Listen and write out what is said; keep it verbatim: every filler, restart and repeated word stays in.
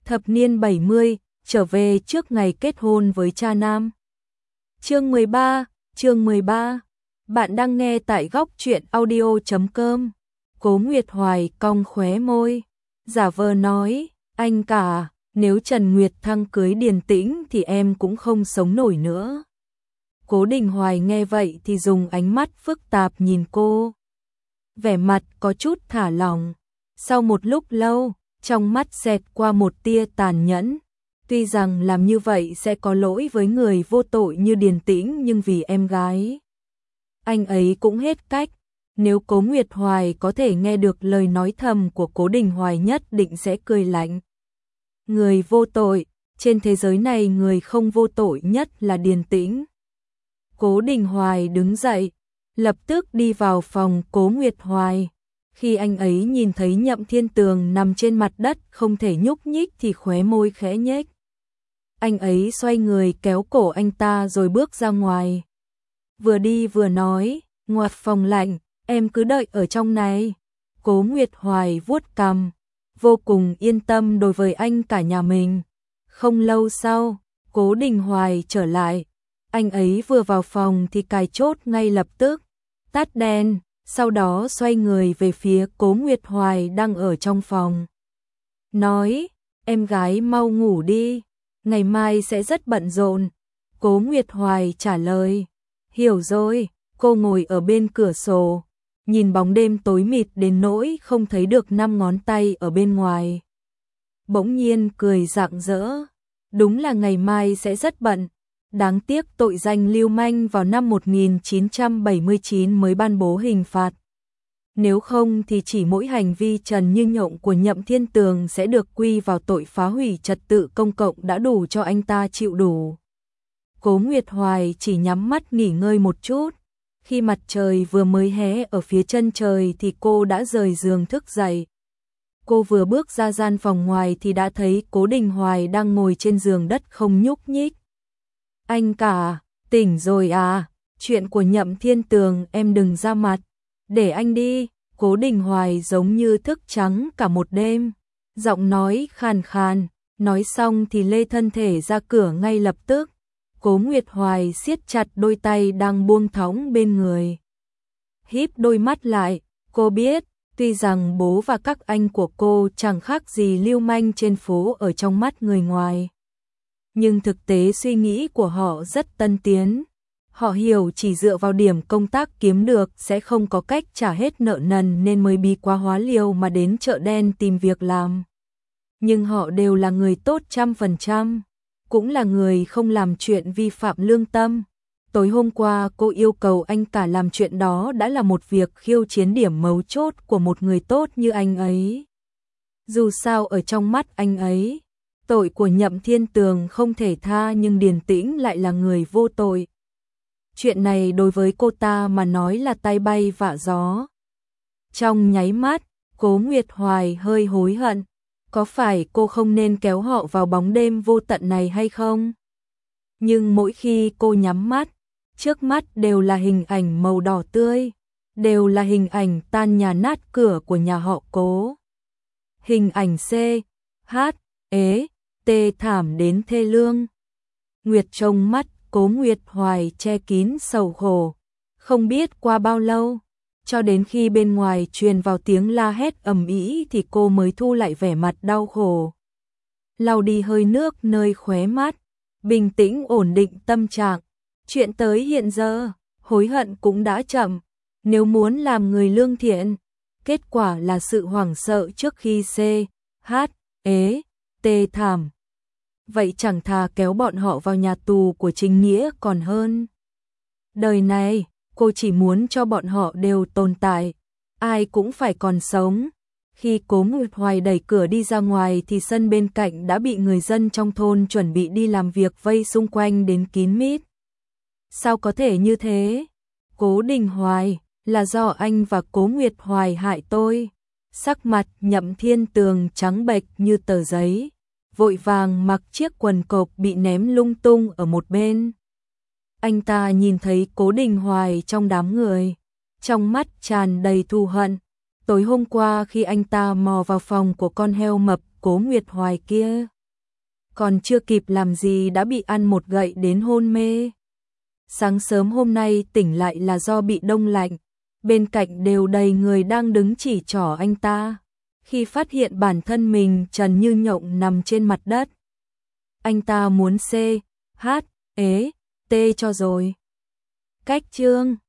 Thập niên bảy mươi, trở về trước ngày kết hôn với cha nam. Chương mười ba, chương mười ba. Bạn đang nghe tại góc truyện audio chấm com. Cố Nguyệt Hoài cong khóe môi, giả vờ nói, anh cả, nếu Trần Nguyệt Thăng cưới Điền Tĩnh thì em cũng không sống nổi nữa. Cố Đình Hoài nghe vậy thì dùng ánh mắt phức tạp nhìn cô. Vẻ mặt có chút thả lỏng. Sau một lúc lâu, trong mắt xẹt qua một tia tàn nhẫn. Tuy rằng làm như vậy sẽ có lỗi với người vô tội như Điền Tĩnh, nhưng vì em gái anh ấy cũng hết cách. Nếu Cố Nguyệt Hoài có thể nghe được lời nói thầm của Cố Đình Hoài nhất định sẽ cười lạnh. Người vô tội, trên thế giới này người không vô tội nhất là Điền Tĩnh. Cố Đình Hoài đứng dậy, lập tức đi vào phòng Cố Nguyệt Hoài. Khi anh ấy nhìn thấy Nhậm Thiên Tường nằm trên mặt đất không thể nhúc nhích thì khóe môi khẽ nhếch. Anh ấy xoay người kéo cổ anh ta rồi bước ra ngoài. Vừa đi vừa nói, ngoặt phòng lạnh, em cứ đợi ở trong này. Cố Nguyệt Hoài vuốt cằm, vô cùng yên tâm đối với anh cả nhà mình. Không lâu sau, Cố Đình Hoài trở lại. Anh ấy vừa vào phòng thì cài chốt ngay lập tức, tắt đèn, sau đó xoay người về phía Cố Nguyệt Hoài đang ở trong phòng. Nói, em gái mau ngủ đi, ngày mai sẽ rất bận rộn. Cố Nguyệt Hoài trả lời, hiểu rồi. Cô ngồi ở bên cửa sổ, nhìn bóng đêm tối mịt đến nỗi không thấy được năm ngón tay ở bên ngoài. Bỗng nhiên cười rạng rỡ, đúng là ngày mai sẽ rất bận. Đáng tiếc tội danh lưu manh vào năm một nghìn chín trăm bảy mươi chín mới ban bố hình phạt. Nếu không thì chỉ mỗi hành vi trần như nhộng của Nhậm Thiên Tường sẽ được quy vào tội phá hủy trật tự công cộng đã đủ cho anh ta chịu đủ. Cố Nguyệt Hoài chỉ nhắm mắt nghỉ ngơi một chút. Khi mặt trời vừa mới hé ở phía chân trời thì cô đã rời giường thức dậy. Cô vừa bước ra gian phòng ngoài thì đã thấy Cố Đình Hoài đang ngồi trên giường đất không nhúc nhích. Anh cả, tỉnh rồi à? Chuyện của Nhậm Thiên Tường em đừng ra mặt, để anh đi. Cố Đình Hoài giống như thức trắng cả một đêm, giọng nói khàn khàn, nói xong thì lê thân thể ra cửa ngay lập tức. Cố Nguyệt Hoài siết chặt đôi tay đang buông thõng bên người. Híp đôi mắt lại, cô biết, tuy rằng bố và các anh của cô chẳng khác gì lưu manh trên phố ở trong mắt người ngoài. Nhưng thực tế suy nghĩ của họ rất tân tiến. Họ hiểu chỉ dựa vào điểm công tác kiếm được sẽ không có cách trả hết nợ nần nên mới bí quá hóa liều mà đến chợ đen tìm việc làm. Nhưng họ đều là người tốt trăm phần trăm. Cũng là người không làm chuyện vi phạm lương tâm. Tối hôm qua cô yêu cầu anh cả làm chuyện đó đã là một việc khiêu chiến điểm mấu chốt của một người tốt như anh ấy. Dù sao ở trong mắt anh ấy, tội của Nhậm Thiên Tường không thể tha nhưng Điền Tĩnh lại là người vô tội. Chuyện này đối với cô ta mà nói là tai bay vạ gió. Trong nháy mắt, Cố Nguyệt Hoài hơi hối hận. Có phải cô không nên kéo họ vào bóng đêm vô tận này hay không? Nhưng mỗi khi cô nhắm mắt, trước mắt đều là hình ảnh màu đỏ tươi, đều là hình ảnh tan nhà nát cửa của nhà họ Cố. Hình ảnh C, H, ế, tê thảm đến thê lương. Nguyệt trong mắt Cố Nguyệt Hoài che kín sầu khổ. Không biết qua bao lâu, cho đến khi bên ngoài truyền vào tiếng la hét ầm ĩ thì cô mới thu lại vẻ mặt đau khổ. Lau đi hơi nước nơi khóe mắt, bình tĩnh ổn định tâm trạng. Chuyện tới hiện giờ, hối hận cũng đã chậm. Nếu muốn làm người lương thiện, kết quả là sự hoảng sợ trước khi C, H, ế, tê thảm. Vậy chẳng thà kéo bọn họ vào nhà tù của chính nghĩa còn hơn. Đời này, cô chỉ muốn cho bọn họ đều tồn tại, ai cũng phải còn sống. Khi Cố Nguyệt Hoài đẩy cửa đi ra ngoài thì sân bên cạnh đã bị người dân trong thôn chuẩn bị đi làm việc vây xung quanh đến kín mít. Sao có thể như thế? Cố Đình Hoài, là do anh và Cố Nguyệt Hoài hại tôi. Sắc mặt Nhậm Thiên Tường trắng bệch như tờ giấy, vội vàng mặc chiếc quần cộc bị ném lung tung ở một bên. Anh ta nhìn thấy Cố Đình Hoài trong đám người, trong mắt tràn đầy thù hận. Tối hôm qua khi anh ta mò vào phòng của con heo mập Cố Nguyệt Hoài kia, còn chưa kịp làm gì đã bị ăn một gậy đến hôn mê. Sáng sớm hôm nay tỉnh lại là do bị đông lạnh, bên cạnh đều đầy người đang đứng chỉ trỏ anh ta. Khi phát hiện bản thân mình trần như nhộng nằm trên mặt đất, anh ta muốn C, H, ế, T cho rồi. Cách chương